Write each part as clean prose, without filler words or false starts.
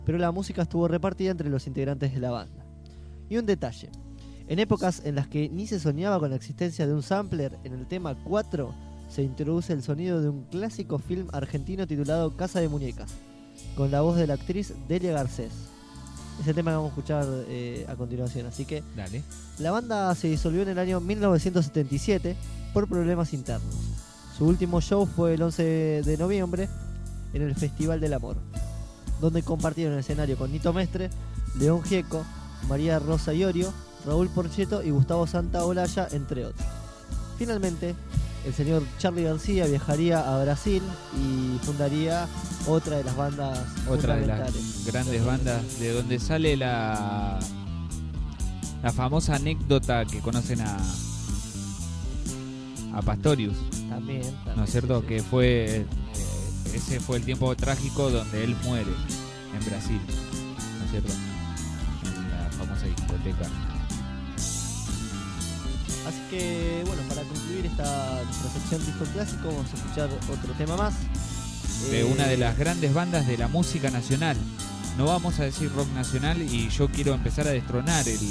pero la música estuvo repartida entre los integrantes de la banda. Y un detalle, en épocas en las que ni se soñaba con la existencia de un sampler, en el tema 4 se introduce el sonido de un clásico film argentino titulado Casa de Muñecas, con la voz de la actriz Delia Garcés. Es el tema que vamos a escuchar a continuación, así que Dale. la banda se disolvió en el año 1977 por problemas internos. Su último show fue el 11 de noviembre en el Festival del Amor, donde compartieron el escenario con Nito Mestre, León Gieco, María Rosa Iorio, Raúl Porchetto y Gustavo Santaolalla, entre otros. Finalmente, el señor Charly García viajaría a Brasil y fundaría otra de las bandas Otra de las fundamentales. grandes bandas de donde sale la famosa anécdota que conocen a Pastorius, También, ¿no es cierto? sí. Que fue ese fue el tiempo trágico donde él muere en Brasil, ¿no es cierto? En la famosa discoteca. Así que, bueno, para concluir nuestra sección disco clásico, vamos a escuchar otro tema más. De una de las grandes bandas de la música nacional. No vamos a decir rock nacional y yo quiero empezar a destronar el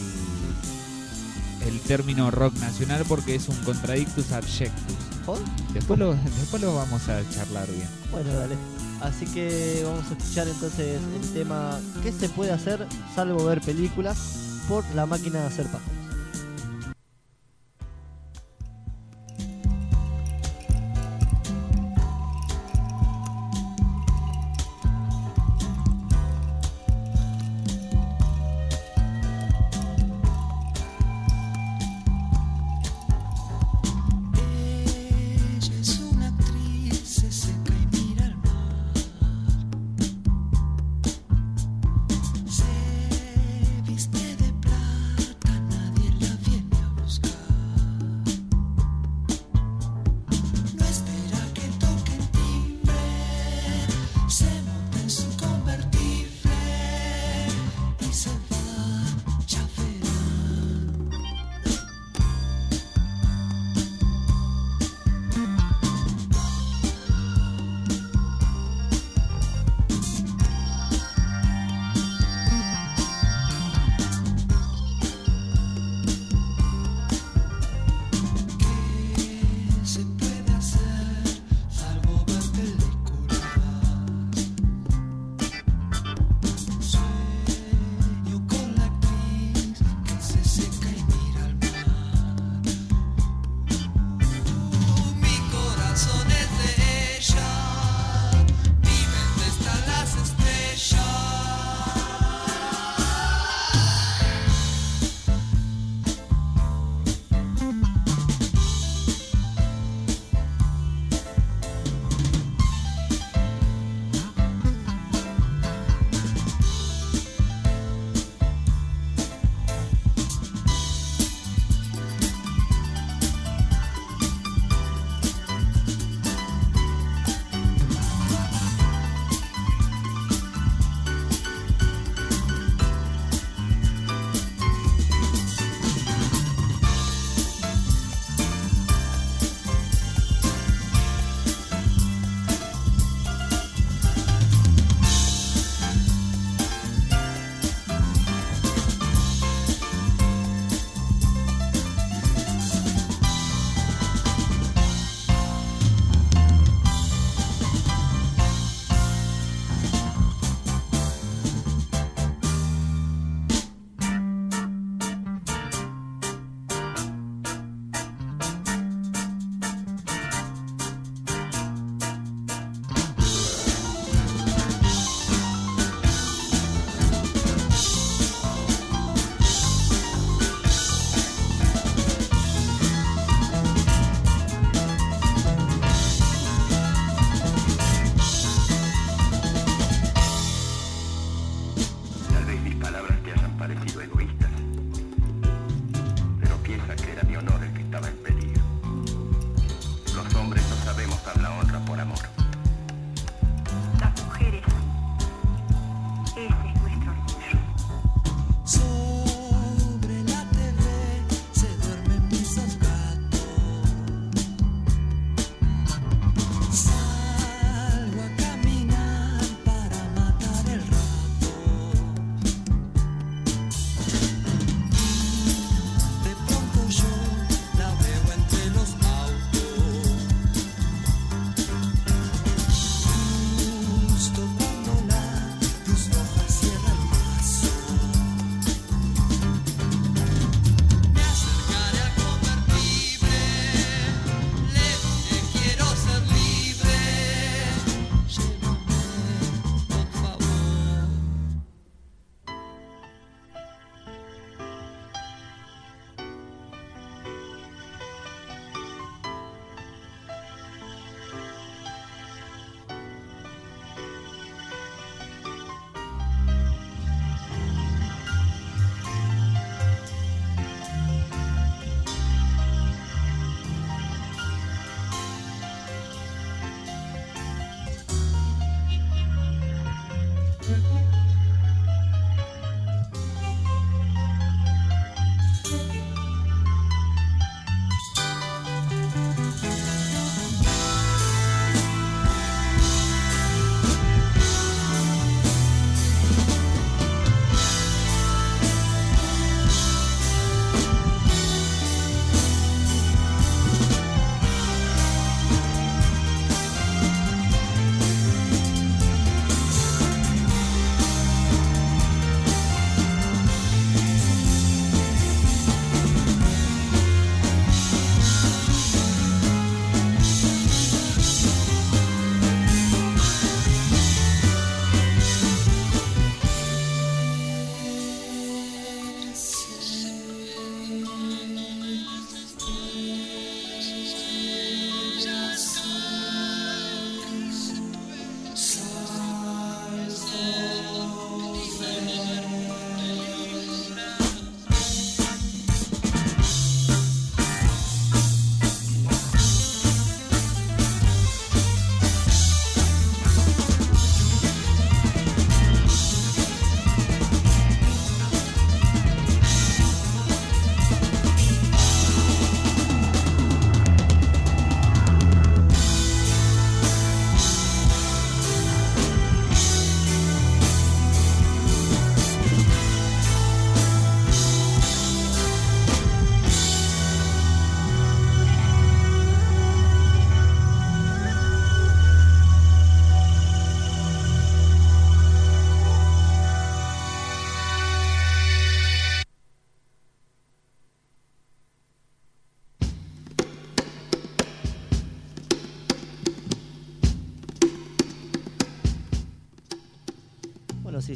término rock nacional porque es un contradictus adjectus. ¿Por? Después lo vamos a charlar bien. Bueno, dale. Así que vamos a escuchar entonces el tema ¿Qué se puede hacer salvo ver películas? Por La Máquina de Hacer Pájaros. Se viste de plata, nadie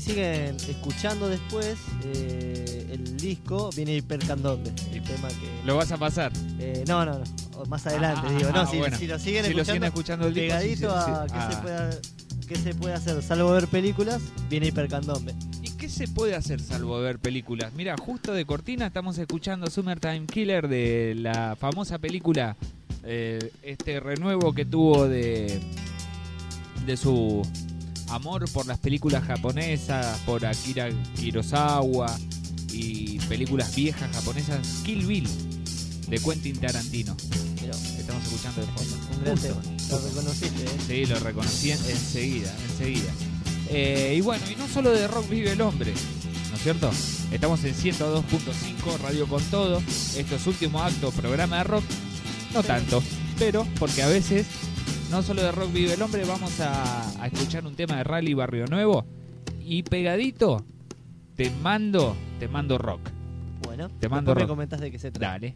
siguen escuchando después el disco, viene Hipercandombe, el tema que... ¿Lo vas a pasar? No, o más adelante, digo, no, bueno. si lo siguen Si lo siguen escuchando el disco, pegadito sí, a ¿qué se puede hacer? Salvo ver películas, viene Hipercandombe. ¿Y qué se puede hacer salvo ver películas? Mira, justo de cortina estamos escuchando Summertime Killer de la famosa película, este renuevo que tuvo de su amor por las películas japonesas, por Akira Kurosawa y películas viejas japonesas, Kill Bill de Quentin Tarantino. Pero, estamos escuchando de fondo. un gran tema. Lo reconociste, Sí, lo reconocí enseguida. Y bueno, y no solo de rock vive el hombre, ¿no es cierto? Estamos en 102.5, Radio con Todo. Esto es Último Acto, programa de rock. No tanto, pero porque a veces no solo de rock vive el hombre, vamos a escuchar un tema de Rally Barrio Nuevo. Y pegadito, te mando rock. Bueno, te mando rock. Me comentás de qué se trata. Dale.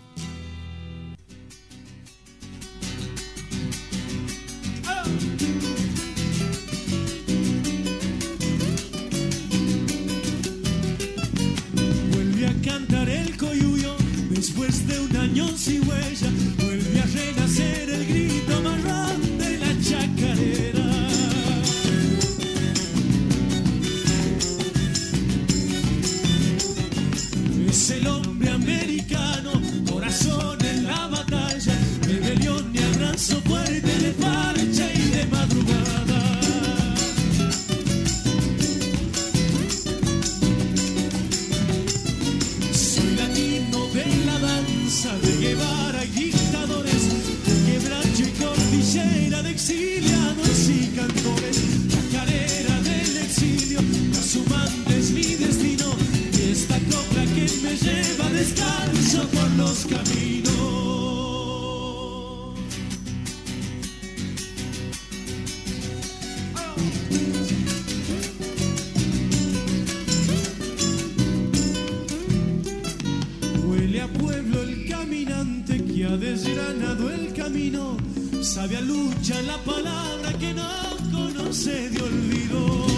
Vuelve a cantar el coyuyo después de un año sin huella. Vuelve a renacer el grito marrón de la chacarera. Es el hombre americano, corazón en la batalla, rebelión y abrazo fuerte de marcha y de madrugada. Soy latino de la danza de Guevara y dictadores, de quebracho y cordillera, de exiliados y cantores. Chacarera del exilio, sumante es mi destino, y esta copla que me lleva descalzo por los caminos. Huele a pueblo el caminante que ha desgranado el camino, sabe a lucha la palabra que no conoce de olvido.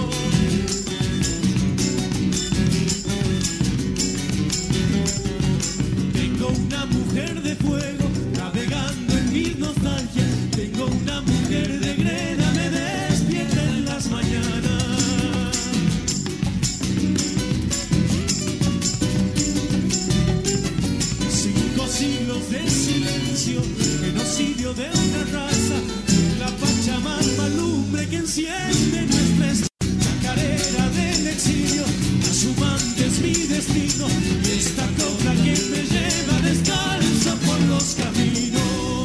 Tengo una mujer de fuego navegando en mi nostalgia, tengo una mujer de greda, me despierta en las mañanas. 5 siglos de silencio, genocidio de una raza, la Pachamama lumbre que enciende nuestra estrella. Chacarera del exilio, sumante es mi destino, y esta copla que me lleva descalzo por los caminos.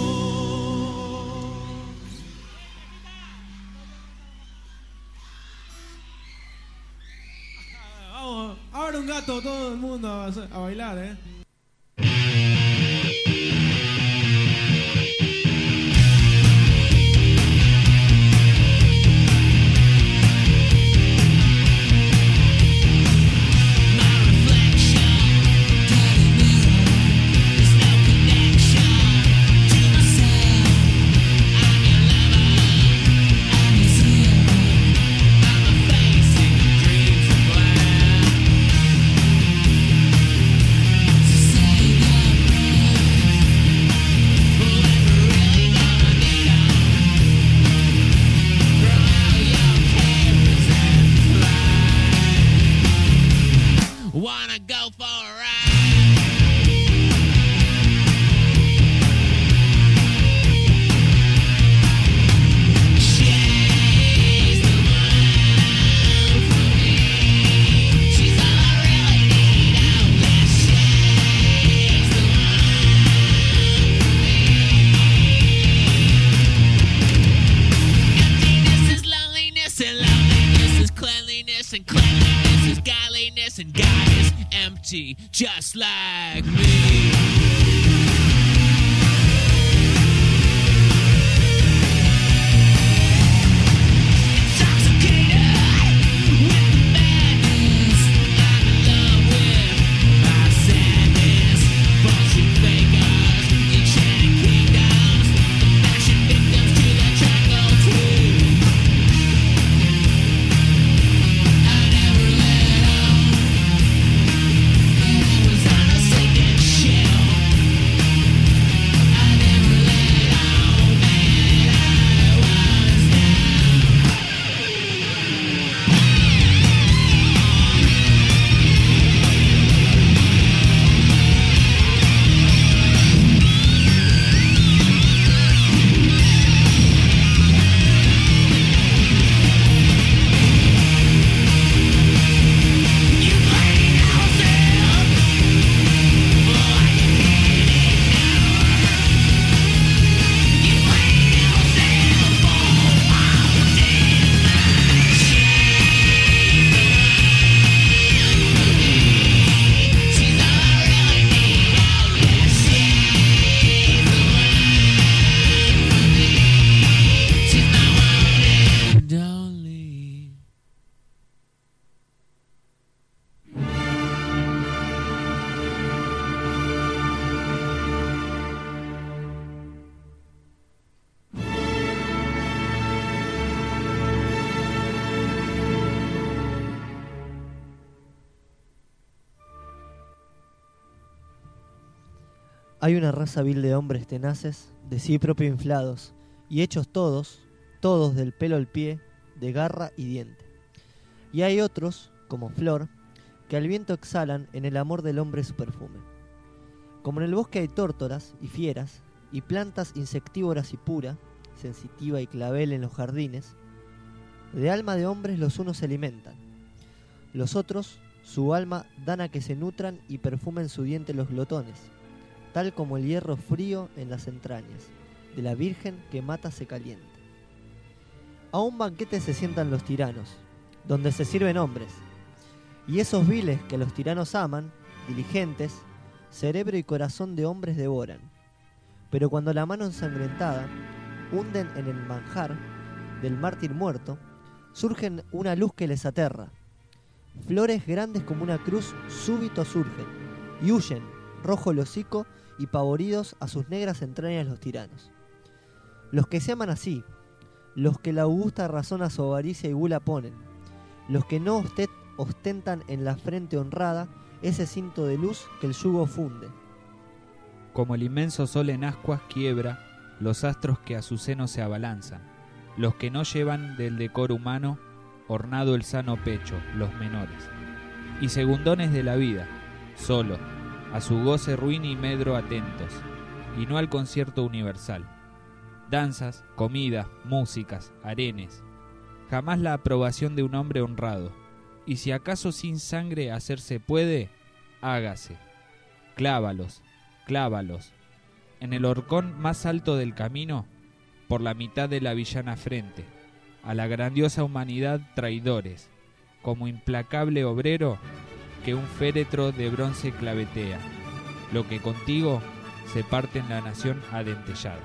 Vamos, ahora un gato, todo el mundo a bailar, Wanna go for a ride? She's the one for me. She's all I really need out there. She's the one for me. Emptiness is loneliness, and loneliness is cleanliness, and cleanliness is godliness, and God is empty, just like me. Hay una raza vil de hombres tenaces, de sí propio inflados, y hechos todos del pelo al pie, de garra y diente. Y hay otros, como Flor, que al viento exhalan en el amor del hombre su perfume. Como en el bosque hay tórtolas y fieras, y plantas insectívoras y pura, sensitiva y clavel en los jardines, de alma de hombres los unos se alimentan, los otros su alma dan a que se nutran y perfumen su diente los glotones, tal como el hierro frío en las entrañas, de la virgen que mata se calienta. A un banquete se sientan los tiranos, donde se sirven hombres, y esos viles que los tiranos aman, diligentes, cerebro y corazón de hombres devoran. Pero cuando la mano ensangrentada hunden en el manjar del mártir muerto, surgen una luz que les aterra. Flores grandes como una cruz súbito surgen, y huyen, rojo el hocico y pavoridos a sus negras entrañas los tiranos. Los que se aman así, los que la augusta razón a su avaricia y gula ponen, los que no ostentan en la frente honrada ese cinto de luz que el yugo funde. Como el inmenso sol en ascuas quiebra los astros que a su seno se abalanzan, los que no llevan del decoro humano ornado el sano pecho, los menores, y segundones de la vida, solo, a su goce ruin y medro atentos, y no al concierto universal. Danzas, comidas, músicas, arenes, jamás la aprobación de un hombre honrado, y si acaso sin sangre hacerse puede, hágase. Clávalos, clávalos, en el horcón más alto del camino, por la mitad de la villana frente, a la grandiosa humanidad traidores, como implacable obrero que un féretro de bronce clavetea, lo que contigo se parte en la nación a dentelladas.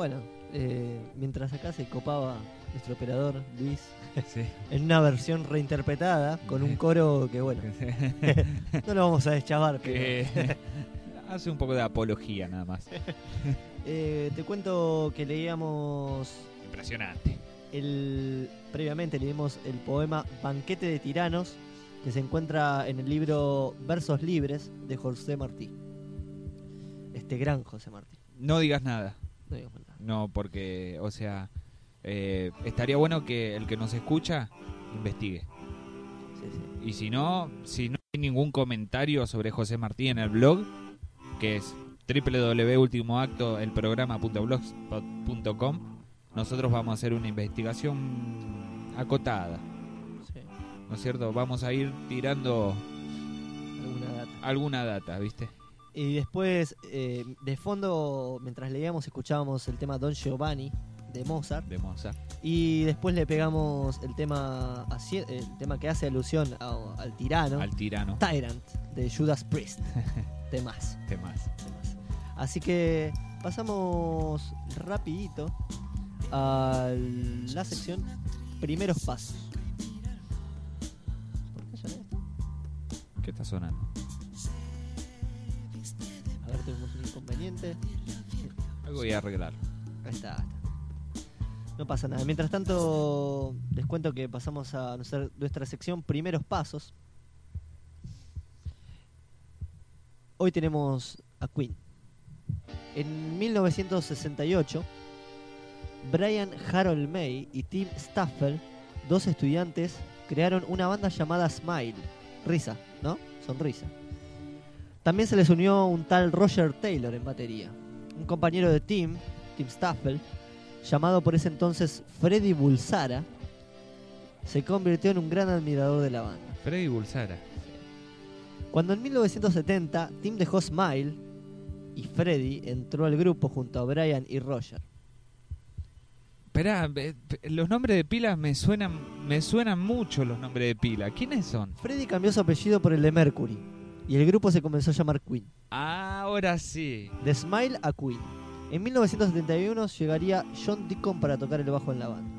Bueno, mientras acá se copaba nuestro operador Luis Sí. en una versión reinterpretada con un coro que bueno, no lo vamos a deschavar, pero Que hace un poco de apología nada más. te cuento que leíamos Impresionante. previamente leímos el poema Banquete de Tiranos, que se encuentra en el libro Versos Libres de José Martí. Este gran José Martí. No digas nada. No digo más nada. No, porque, o sea, estaría bueno que el que nos escucha investigue. Sí, sí. Y si no hay ningún comentario sobre José Martí en el blog, que es www.ultimoactoelprograma.blogspot.com, nosotros vamos a hacer una investigación acotada, Sí. ¿no es cierto? Vamos a ir tirando Alguna data. alguna data, ¿viste? Y después, de fondo, mientras leíamos, escuchábamos el tema Don Giovanni de Mozart. De Mozart. Y después le pegamos el tema que hace alusión al tirano, Al tirano. Tyrant, de Judas Priest. Temas. Temas. Así que pasamos rapidito a la sección Primeros Pasos. ¿Por qué suena esto? ¿Qué está sonando? A ver, tenemos un inconveniente. Algo voy a arreglar. Ahí está. No pasa nada. Mientras tanto, les cuento que pasamos a nuestra sección Primeros Pasos. Hoy tenemos a Queen. En 1968, Brian Harold May y Tim Staffel, dos estudiantes, crearon una banda llamada Smile. Risa, ¿no? Sonrisa. También se les unió un tal Roger Taylor en batería. Un compañero de Tim Staffel, llamado por ese entonces Freddy Bulsara, se convirtió en un gran admirador de la banda. Freddy Bulsara. Cuando en 1970 Tim dejó Smile y Freddy entró al grupo junto a Brian y Roger. Esperá, los nombres de pila me suenan mucho los nombres de pila. ¿Quiénes son? Freddy cambió su apellido por el de Mercury y el grupo se comenzó a llamar Queen. Ahora sí. De Smile a Queen. En 1971 llegaría John Deacon para tocar el bajo en la banda.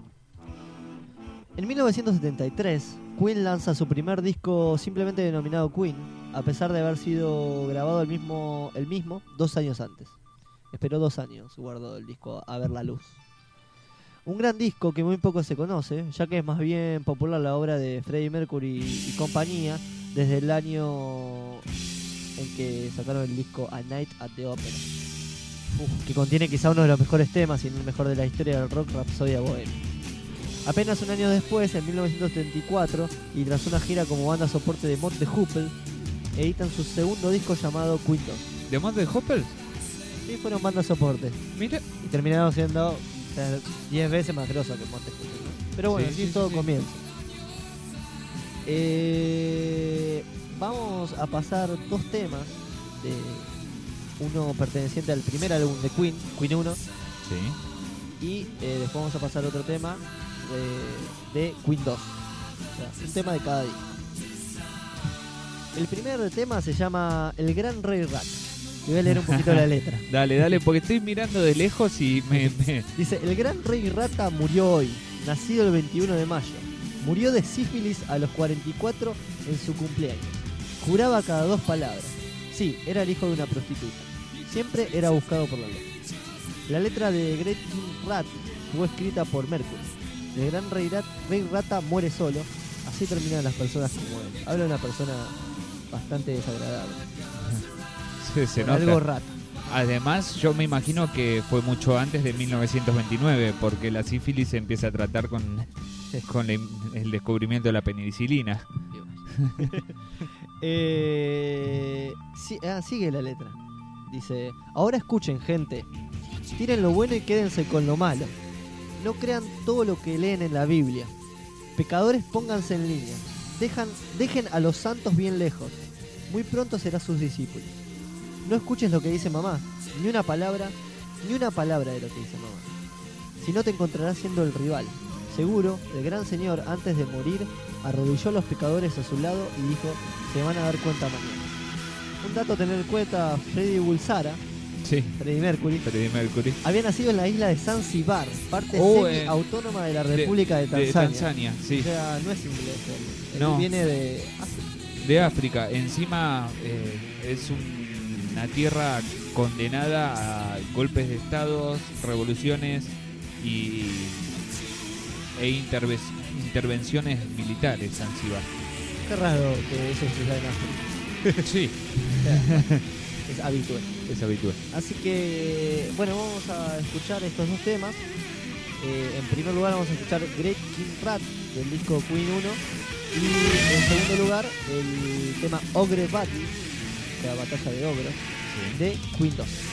En 1973, Queen lanza su primer disco simplemente denominado Queen, a pesar de haber sido grabado el mismo 2 años antes. Esperó 2 años, guardó el disco a ver la luz. Un gran disco que muy poco se conoce, ya que es más bien popular la obra de Freddie Mercury y compañía desde el año en que sacaron el disco A Night at the Opera, que contiene quizá uno de los mejores temas y el mejor de la historia del rock, Rhapsody Bohemia. Apenas un año después, en 1934, y tras una gira como banda soporte de Mott the Hoople, editan su segundo disco llamado Queen 2. ¿De Mott the Hoople? Sí, fueron banda soporte. Mira. Y terminaron siendo 10 veces más grosos que Mott the Hoople, ¿no? Pero bueno, Sí, así sí, todo sí. comienza. Vamos a pasar 2 temas, uno perteneciente al primer álbum de Queen, Queen 1, Sí. y después vamos a pasar otro tema de Queen 2. O sea, un tema de cada disco. El primer tema se llama El Gran Rey Rat. Y voy a leer un poquito la letra. Dale, porque estoy mirando de lejos y me... Dice, el Gran Rey Rata murió hoy, nacido el 21 de mayo. Murió de sífilis a los 44 en su cumpleaños. Juraba cada 2 palabras. Sí, era el hijo de una prostituta. Siempre era buscado por la ley. La letra de Great King Rat fue escrita por Mercury. El Gran Rey Rata muere solo. Así terminan las personas como él. Habla de una persona bastante desagradable. se Por nota. algo rata. Además, yo me imagino que fue mucho antes de 1929, porque la sífilis se empieza a tratar con el descubrimiento de la penicilina. Sigue la letra. Dice, ahora escuchen, gente. Tiren lo bueno y quédense con lo malo. No crean todo lo que leen en la Biblia. Pecadores, pónganse en línea. Dejen a los santos bien lejos. Muy pronto serán sus discípulos. No escuches lo que dice mamá. Ni una palabra de lo que dice mamá. Si no, te encontrarás siendo el rival. Seguro, el gran señor, antes de morir, arrodilló a los pecadores a su lado y dijo, se van a dar cuenta mañana. Un dato a tener en cuenta, Freddy Bulsara Sí, Freddie Mercury, Freddie Mercury. había nacido en la isla de Zanzíbar, parte semi-autónoma de la República de De Tanzania. Tanzania, sí. O sea, no es inglés, él No. viene de África. De África. Encima es una tierra condenada a golpes de estados, revoluciones e intervenciones militares, Zanzíbar. Qué raro que eso suceda en África. Sí, O sea, es habitual. es habitual. Así que, bueno, vamos a escuchar estos dos temas. En primer lugar vamos a escuchar Great King Rat del disco Queen 1. Y en segundo lugar el tema Ogre Battle, o sea, Batalla de Ogros, Sí. de Queen 2.